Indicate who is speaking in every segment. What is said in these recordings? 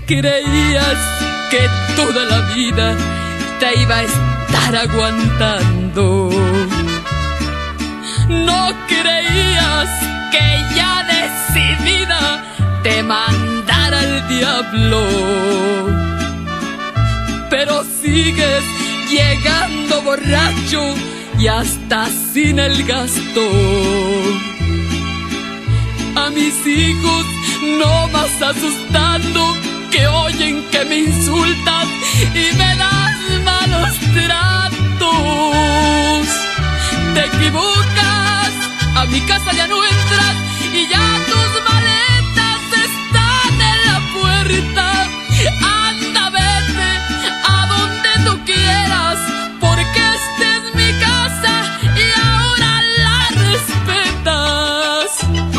Speaker 1: Creías que toda la vida te iba a estar aguantando. No creías que ya decidida te mandara al diablo. Pero sigues llegando borracho y hasta sin el gasto. A mis hijos no vas asustando, que oyen que me insultas y me das malos tratos. Te equivocas, a mi casa ya no entras y ya tus maletas están en la puerta. Anda, vete a donde tú quieras, porque esta es mi casa y ahora la respetas.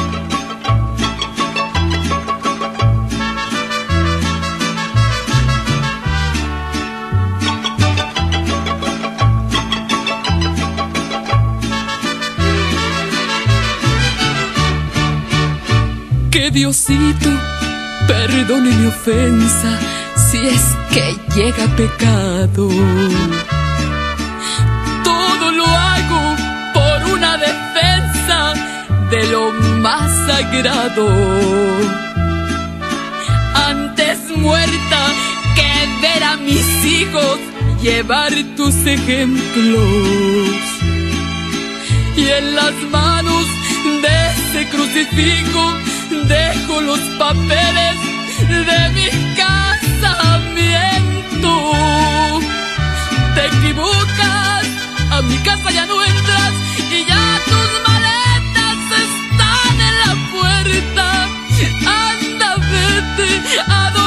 Speaker 1: Que Diosito perdone mi ofensa, si es que llega pecado. Todo lo hago por una defensa de lo más sagrado. Antes muerta que ver a mis hijos llevar tus ejemplos. Y en las manos de ese crucifijo dejo los papeles de mi casamiento. Te equivocas, a mi casa ya no entras y ya tus maletas están en la puerta. Anda, vete a